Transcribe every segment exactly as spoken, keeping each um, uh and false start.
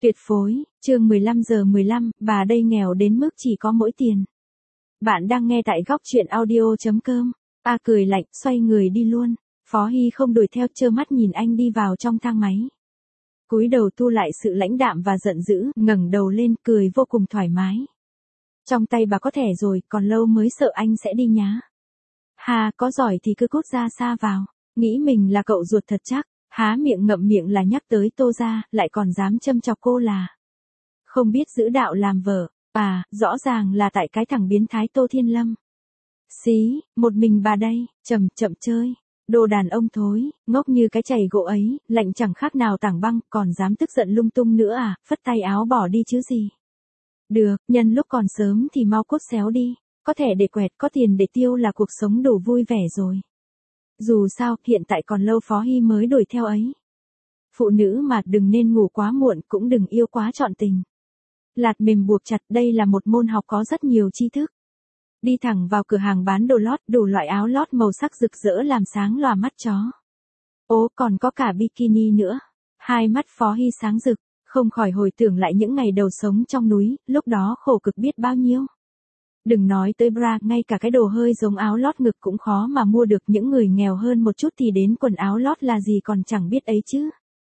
Tuyệt phối, chương mười lăm giờ mười lăm, bà đây nghèo đến mức chỉ có mỗi tiền. Bạn đang nghe tại góc truyện audio chấm com. A cười lạnh, xoay người đi luôn. Phó Hy không đuổi theo, trơ mắt nhìn anh đi vào trong thang máy. Cúi đầu thu lại sự lãnh đạm và giận dữ, ngẩng đầu lên, cười vô cùng thoải mái. Trong tay bà có thẻ rồi, còn lâu mới sợ anh sẽ đi nhá. Hà, có giỏi thì cứ cút ra xa vào. Nghĩ mình là cậu ruột thật chắc. Há miệng ngậm miệng là nhắc tới Tô gia, lại còn dám châm chọc cô là không biết giữ đạo làm vợ. À, rõ ràng là tại cái thằng biến thái Tô Thiên Lâm. Xí, một mình bà đây, chậm chậm chơi. Đồ đàn ông thối, ngốc như cái chày gỗ ấy, lạnh chẳng khác nào tảng băng, còn dám tức giận lung tung nữa à, phất tay áo bỏ đi chứ gì. Được, nhân lúc còn sớm thì mau cốt xéo đi, có thẻ để quẹt, có tiền để tiêu là cuộc sống đủ vui vẻ rồi. Dù sao, hiện tại còn lâu Phó Hy mới đuổi theo ấy. Phụ nữ mà đừng nên ngủ quá muộn, cũng đừng yêu quá trọn tình. Lạt mềm buộc chặt, đây là một môn học có rất nhiều tri thức. Đi thẳng vào cửa hàng bán đồ lót, đủ loại áo lót màu sắc rực rỡ làm sáng lòa mắt chó. Ố, còn có cả bikini nữa. Hai mắt Phó Hy sáng rực, không khỏi hồi tưởng lại những ngày đầu sống trong núi, lúc đó khổ cực biết bao nhiêu. Đừng nói tới bra, ngay cả cái đồ hơi giống áo lót ngực cũng khó mà mua được, những người nghèo hơn một chút thì đến quần áo lót là gì còn chẳng biết ấy chứ.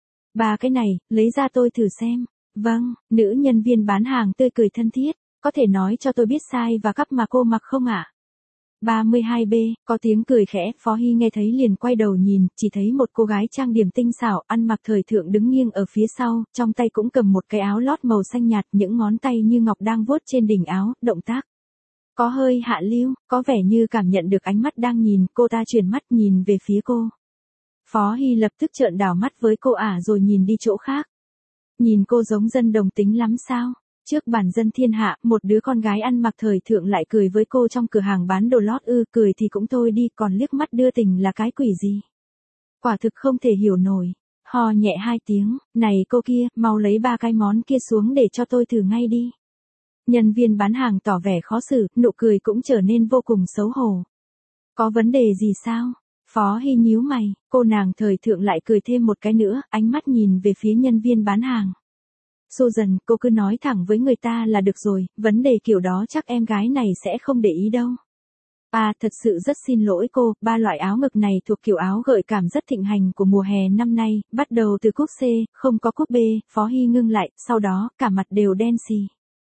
Bà cái này, lấy ra tôi thử xem. Vâng, nữ nhân viên bán hàng tươi cười thân thiết, có thể nói cho tôi biết size và cấp mà cô mặc không ạ? À? ba mươi hai B, có tiếng cười khẽ, Phó Hy nghe thấy liền quay đầu nhìn, chỉ thấy một cô gái trang điểm tinh xảo, ăn mặc thời thượng đứng nghiêng ở phía sau, trong tay cũng cầm một cái áo lót màu xanh nhạt, những ngón tay như ngọc đang vuốt trên đỉnh áo, động tác có hơi hạ lưu, có vẻ như cảm nhận được ánh mắt đang nhìn, cô ta chuyển mắt nhìn về phía cô. Phó Hy lập tức trợn đảo mắt với cô ả rồi nhìn đi chỗ khác. Nhìn cô giống dân đồng tính lắm sao? Trước bản dân thiên hạ, một đứa con gái ăn mặc thời thượng lại cười với cô trong cửa hàng bán đồ lót ư, cười thì cũng thôi đi, còn liếc mắt đưa tình là cái quỷ gì? Quả thực không thể hiểu nổi. Ho nhẹ hai tiếng, này cô kia, mau lấy ba cái món kia xuống để cho tôi thử ngay đi. Nhân viên bán hàng tỏ vẻ khó xử, nụ cười cũng trở nên vô cùng xấu hổ. Có vấn đề gì sao? Phó Hy nhíu mày, cô nàng thời thượng lại cười thêm một cái nữa, ánh mắt nhìn về phía nhân viên bán hàng. Susan, cô cứ nói thẳng với người ta là được rồi, vấn đề kiểu đó chắc em gái này sẽ không để ý đâu. À, thật sự rất xin lỗi cô, ba loại áo ngực này thuộc kiểu áo gợi cảm rất thịnh hành của mùa hè năm nay, bắt đầu từ cúc C, không có cúc B, Phó Hy ngưng lại, sau đó, cả mặt đều đen xì.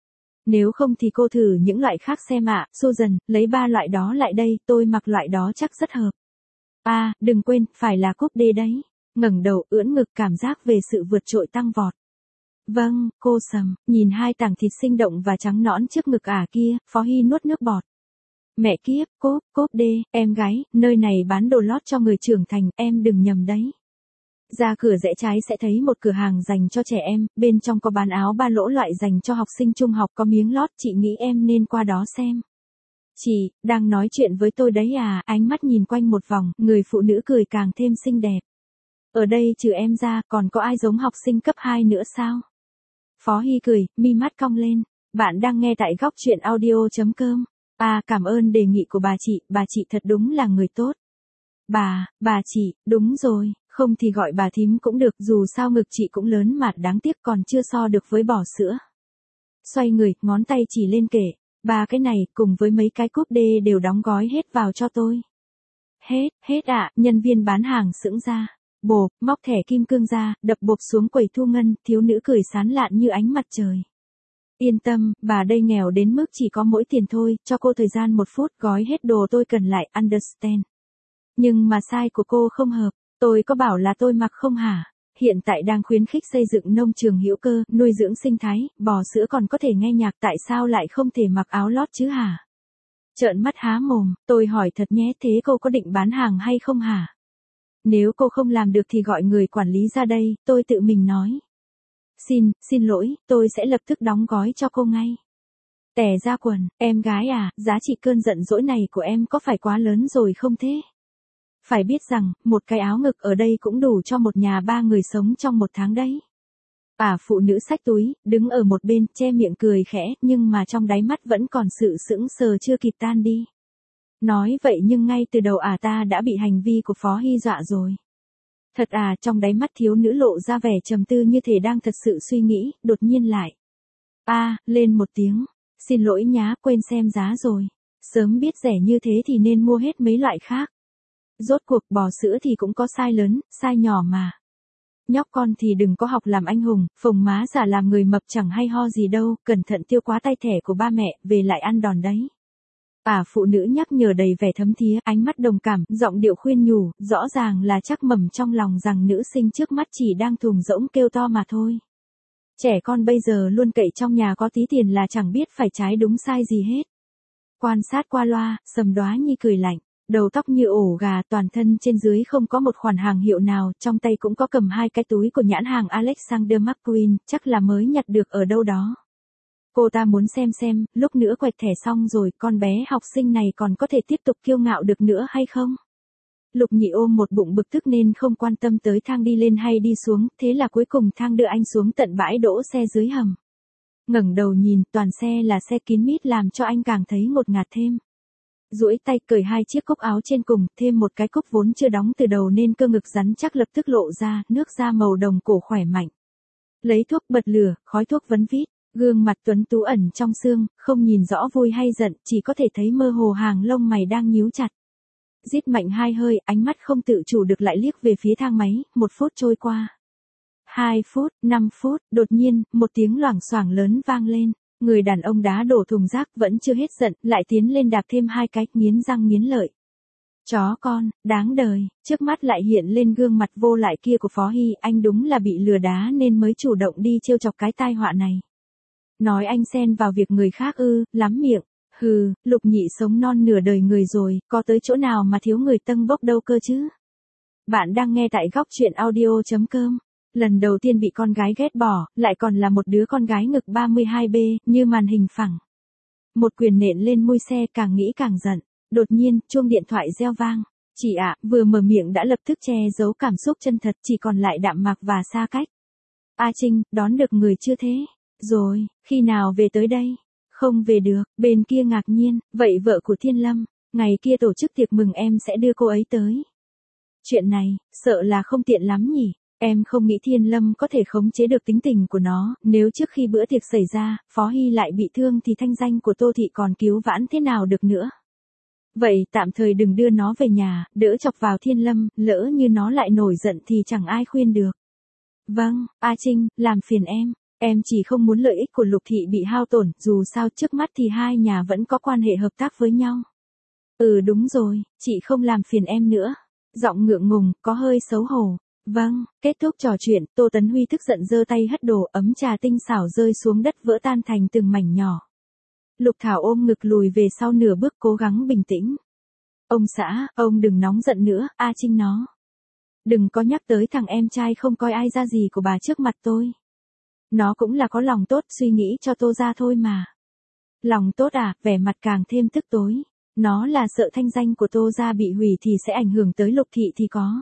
Nếu không thì cô thử những loại khác xem ạ, Susan, lấy ba loại đó lại đây, tôi mặc loại đó chắc rất hợp. À, đừng quên, phải là cúp D đấy. Ngẩng đầu ưỡn ngực, cảm giác về sự vượt trội tăng vọt. Vâng, cô sầm, nhìn hai tảng thịt sinh động và trắng nõn trước ngực ả kia, Phó Hy nuốt nước bọt. Mẹ kiếp, cốp, cốp D, em gái, nơi này bán đồ lót cho người trưởng thành, em đừng nhầm đấy. Ra cửa rẽ trái sẽ thấy một cửa hàng dành cho trẻ em, bên trong có bán áo ba lỗ loại dành cho học sinh trung học, có miếng lót, chị nghĩ em nên qua đó xem. Chị, đang nói chuyện với tôi đấy à, ánh mắt nhìn quanh một vòng, người phụ nữ cười càng thêm xinh đẹp. Ở đây trừ em ra, còn có ai giống học sinh cấp hai nữa sao? Phó Hy cười, mi mắt cong lên, bạn đang nghe tại góc truyện audio chấm com. À, cảm ơn đề nghị của bà chị, bà chị thật đúng là người tốt. Bà, bà chị, đúng rồi, không thì gọi bà thím cũng được, dù sao ngực chị cũng lớn mà đáng tiếc còn chưa so được với bò sữa. Xoay người, ngón tay chỉ lên kệ, ba cái này, cùng với mấy cái cúp D đều đóng gói hết vào cho tôi. Hết, hết ạ, à, nhân viên bán hàng sững ra. Bộp, móc thẻ kim cương ra, đập bộp xuống quầy thu ngân, thiếu nữ cười sán lạn như ánh mặt trời. Yên tâm, bà đây nghèo đến mức chỉ có mỗi tiền thôi, cho cô thời gian một phút gói hết đồ tôi cần lại, understand. Nhưng mà size của cô không hợp, tôi có bảo là tôi mặc không hả? Hiện tại đang khuyến khích xây dựng nông trường hữu cơ, nuôi dưỡng sinh thái, bò sữa còn có thể nghe nhạc, tại sao lại không thể mặc áo lót chứ hả? Trợn mắt há mồm, tôi hỏi thật nhé, thế cô có định bán hàng hay không hả? Nếu cô không làm được thì gọi người quản lý ra đây, tôi tự mình nói. Xin, xin lỗi, tôi sẽ lập tức đóng gói cho cô ngay. Tè ra quần, em gái à, giá trị cơn giận dỗi này của em có phải quá lớn rồi không thế? Phải biết rằng, một cái áo ngực ở đây cũng đủ cho một nhà ba người sống trong một tháng đấy. À, phụ nữ xách túi, đứng ở một bên, che miệng cười khẽ, nhưng mà trong đáy mắt vẫn còn sự sững sờ chưa kịp tan đi. Nói vậy nhưng ngay từ đầu à ta đã bị hành vi của Phó Hy dọa rồi. Thật à, trong đáy mắt thiếu nữ lộ ra vẻ trầm tư như thể đang thật sự suy nghĩ, đột nhiên lại. A, à, lên một tiếng. Xin lỗi nhá, quên xem giá rồi. Sớm biết rẻ như thế thì nên mua hết mấy loại khác. Rốt cuộc bò sữa thì cũng có size lớn, size nhỏ mà. Nhóc con thì đừng có học làm anh hùng, phồng má giả làm người mập chẳng hay ho gì đâu, cẩn thận tiêu quá tay thẻ của ba mẹ, về lại ăn đòn đấy. À, phụ nữ nhắc nhở đầy vẻ thấm thía, ánh mắt đồng cảm, giọng điệu khuyên nhủ, rõ ràng là chắc mẩm trong lòng rằng nữ sinh trước mắt chỉ đang thùng rỗng kêu to mà thôi. Trẻ con bây giờ luôn cậy trong nhà có tí tiền là chẳng biết phải trái đúng sai gì hết. Quan sát qua loa, Sầm Đoá Nhi cười lạnh, đầu tóc như ổ gà, toàn thân trên dưới không có một khoản hàng hiệu nào, trong tay cũng có cầm hai cái túi của nhãn hàng Alexander McQueen, chắc là mới nhặt được ở đâu đó. Cô ta muốn xem xem, lúc nữa quẹt thẻ xong rồi, con bé học sinh này còn có thể tiếp tục kiêu ngạo được nữa hay không? Lục Nhị ôm một bụng bực tức nên không quan tâm tới thang đi lên hay đi xuống, thế là cuối cùng thang đưa anh xuống tận bãi đỗ xe dưới hầm. Ngẩng đầu nhìn, toàn xe là xe kín mít làm cho anh càng thấy ngột ngạt thêm. Duỗi tay cởi hai chiếc cúc áo trên cùng, thêm một cái cúc vốn chưa đóng từ đầu nên cơ ngực rắn chắc lập tức lộ ra, nước da màu đồng cổ khỏe mạnh. Lấy thuốc bật lửa, khói thuốc vấn vít, gương mặt tuấn tú ẩn trong sương, không nhìn rõ vui hay giận, chỉ có thể thấy mơ hồ hàng lông mày đang nhíu chặt. Rít mạnh hai hơi, ánh mắt không tự chủ được lại liếc về phía thang máy, một phút trôi qua. Hai phút, năm phút, đột nhiên, một tiếng loảng xoảng lớn vang lên. Người đàn ông đá đổ thùng rác vẫn chưa hết giận, lại tiến lên đạp thêm hai cái, nghiến răng nghiến lợi. Chó con, đáng đời, trước mắt lại hiện lên gương mặt vô lại kia của Phó Hy, anh đúng là bị lừa đá nên mới chủ động đi trêu chọc cái tai họa này. Nói anh xen vào việc người khác ư, lắm miệng. Hừ, Lục Nhị sống non nửa đời người rồi, có tới chỗ nào mà thiếu người tâng bốc đâu cơ chứ. Bạn đang nghe tại góc truyện audio chấm com. Lần đầu tiên bị con gái ghét bỏ, lại còn là một đứa con gái ngực ba mươi hai B, như màn hình phẳng. Một quyền nện lên môi xe, càng nghĩ càng giận. Đột nhiên, chuông điện thoại reo vang. Chị ạ, vừa mở miệng đã lập tức che giấu cảm xúc chân thật, chỉ còn lại đạm mạc và xa cách. A Trinh, đón được người chưa thế? Rồi, khi nào về tới đây? Không về được, bên kia ngạc nhiên, vậy vợ của Thiên Lâm, ngày kia tổ chức tiệc mừng em sẽ đưa cô ấy tới. Chuyện này, sợ là không tiện lắm nhỉ? Em không nghĩ Thiên Lâm có thể khống chế được tính tình của nó, nếu trước khi bữa tiệc xảy ra, Phó Hy lại bị thương thì thanh danh của Tô Thị còn cứu vãn thế nào được nữa. Vậy tạm thời đừng đưa nó về nhà, đỡ chọc vào Thiên Lâm, lỡ như nó lại nổi giận thì chẳng ai khuyên được. Vâng, A Trinh, làm phiền em. Em chỉ không muốn lợi ích của Lục Thị bị hao tổn, dù sao trước mắt thì hai nhà vẫn có quan hệ hợp tác với nhau. Ừ đúng rồi, chị không làm phiền em nữa. Giọng ngượng ngùng, có hơi xấu hổ. Vâng, kết thúc trò chuyện, Tô Tấn Huy tức giận giơ tay hất đổ, ấm trà tinh xảo rơi xuống đất vỡ tan thành từng mảnh nhỏ. Lục Thảo ôm ngực lùi về sau nửa bước cố gắng bình tĩnh. Ông xã, ông đừng nóng giận nữa, A Trinh nó. Đừng có nhắc tới thằng em trai không coi ai ra gì của bà trước mặt tôi. Nó cũng là có lòng tốt, suy nghĩ cho Tô ra thôi mà. Lòng tốt à, vẻ mặt càng thêm tức tối. Nó là sợ thanh danh của Tô ra bị hủy thì sẽ ảnh hưởng tới Lục Thị thì có.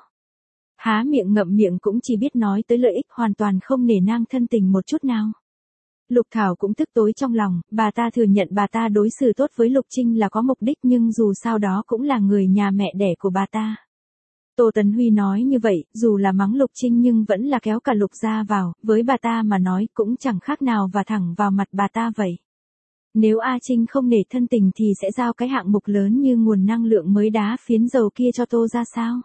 Há miệng ngậm miệng cũng chỉ biết nói tới lợi ích, hoàn toàn không nể nang thân tình một chút nào. Lục Thảo cũng tức tối trong lòng, bà ta thừa nhận bà ta đối xử tốt với Lục Trinh là có mục đích nhưng dù sao đó cũng là người nhà mẹ đẻ của bà ta. Tô Tấn Huy nói như vậy, dù là mắng Lục Trinh nhưng vẫn là kéo cả Lục gia vào, với bà ta mà nói cũng chẳng khác nào và thẳng vào mặt bà ta vậy. Nếu A Trinh không nể thân tình thì sẽ giao cái hạng mục lớn như nguồn năng lượng mới đá phiến dầu kia cho Tô ra sao?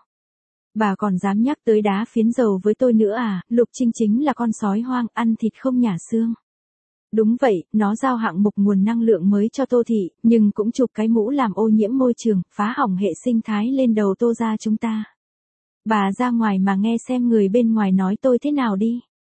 Bà còn dám nhắc tới đá phiến dầu với tôi nữa à, Lục Trinh chính là con sói hoang, ăn thịt không nhả xương. Đúng vậy, nó giao hạng mục nguồn năng lượng mới cho Tô Thị, nhưng cũng chụp cái mũ làm ô nhiễm môi trường, phá hỏng hệ sinh thái lên đầu Tô ra chúng ta. Bà ra ngoài mà nghe xem người bên ngoài nói tôi thế nào đi.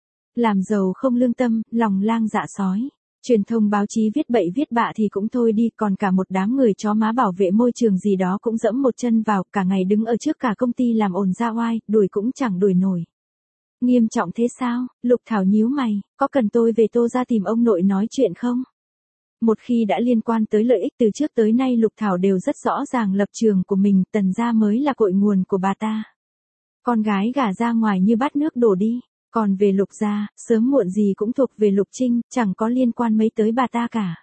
Làm giàu không lương tâm, lòng lang dạ sói. Truyền thông báo chí viết bậy viết bạ thì cũng thôi đi, còn cả một đám người chó má bảo vệ môi trường gì đó cũng dẫm một chân vào, cả ngày đứng ở trước cả công ty làm ồn ra oai, đuổi cũng chẳng đuổi nổi. Nghiêm trọng thế sao? Lục Thảo nhíu mày, có cần tôi về Tô ra tìm ông nội nói chuyện không? Một khi đã liên quan tới lợi ích từ trước tới nay Lục Thảo đều rất rõ ràng lập trường của mình, Tần gia mới là cội nguồn của bà ta. Con gái gả ra ngoài như bát nước đổ đi. Còn về Lục gia, sớm muộn gì cũng thuộc về Lục Trinh, chẳng có liên quan mấy tới bà ta cả.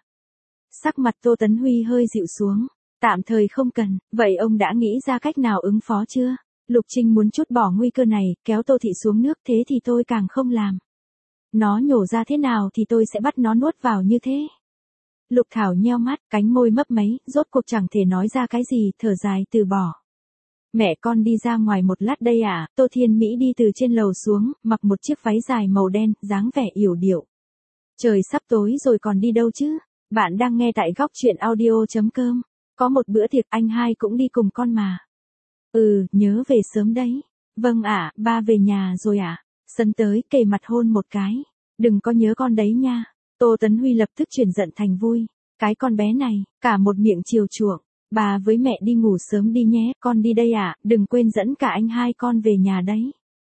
Sắc mặt Tô Tấn Huy hơi dịu xuống. Tạm thời không cần, vậy ông đã nghĩ ra cách nào ứng phó chưa? Lục Trinh muốn trút bỏ nguy cơ này, kéo Tô Thị xuống nước, thế thì tôi càng không làm. Nó nhổ ra thế nào thì tôi sẽ bắt nó nuốt vào như thế. Lục Thảo nheo mắt, cánh môi mấp máy, rốt cuộc chẳng thể nói ra cái gì, thở dài từ bỏ. Mẹ con đi ra ngoài một lát đây à? Tô Thiên Mỹ đi từ trên lầu xuống, mặc một chiếc váy dài màu đen, dáng vẻ yểu điệu. Trời sắp tối rồi còn đi đâu chứ? Bạn đang nghe tại góc truyện audio chấm com. Có một bữa tiệc anh hai cũng đi cùng con mà. Ừ, nhớ về sớm đấy. Vâng ạ, ba về nhà rồi ạ. À? Sân tới, kề mặt hôn một cái. Đừng có nhớ con đấy nha. Tô Tấn Huy lập tức chuyển giận thành vui. Cái con bé này, cả một miệng chiều chuộng. Bà với mẹ đi ngủ sớm đi nhé, con đi đây ạ, à? Đừng quên dẫn cả anh hai con về nhà đấy.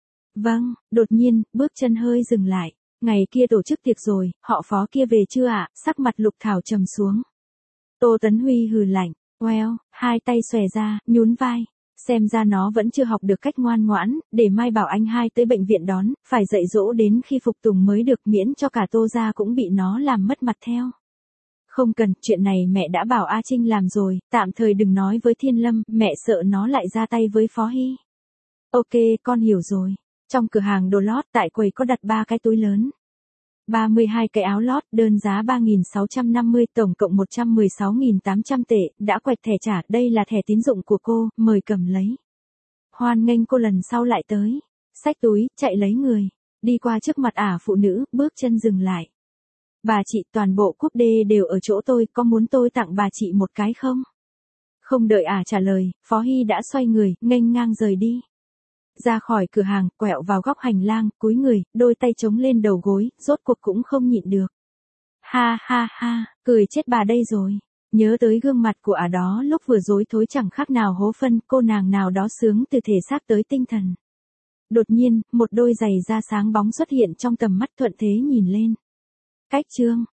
Vâng, đột nhiên, bước chân hơi dừng lại. Ngày kia tổ chức tiệc rồi, họ Phó kia về chưa ạ? À? Sắc mặt Lục Thảo trầm xuống. Tô Tấn Huy hừ lạnh, well, hai tay xòe ra, nhún vai. Xem ra nó vẫn chưa học được cách ngoan ngoãn, để mai bảo anh hai tới bệnh viện đón, phải dạy dỗ đến khi phục tùng mới được, miễn cho cả Tô gia cũng bị nó làm mất mặt theo. Không cần, chuyện này mẹ đã bảo A Trinh làm rồi, tạm thời đừng nói với Thiên Lâm, mẹ sợ nó lại ra tay với Phó Hy. Ok, con hiểu rồi. Trong cửa hàng đồ lót tại quầy có đặt ba cái túi lớn. ba mươi hai cái áo lót, đơn giá ba nghìn sáu trăm năm mươi, tổng cộng một trăm mười sáu nghìn tám trăm tệ, đã quẹt thẻ trả, đây là thẻ tín dụng của cô, mời cầm lấy. Hoan nghênh cô lần sau lại tới. Xách túi, chạy lấy người. Đi qua trước mặt ả phụ nữ, bước chân dừng lại. Bà chị, toàn bộ cúp đê đều ở chỗ tôi, có muốn tôi tặng bà chị một cái không? Không đợi ả trả lời, Phó Hy đã xoay người, nghênh ngang rời đi. Ra khỏi cửa hàng, quẹo vào góc hành lang, cúi người, đôi tay chống lên đầu gối, rốt cuộc cũng không nhịn được. Ha ha ha, cười chết bà đây rồi. Nhớ tới gương mặt của ả đó lúc vừa dối thối chẳng khác nào hố phân, cô nàng nào đó sướng từ thể xác tới tinh thần. Đột nhiên, một đôi giày da sáng bóng xuất hiện trong tầm mắt, thuận thế nhìn lên. Cách chương.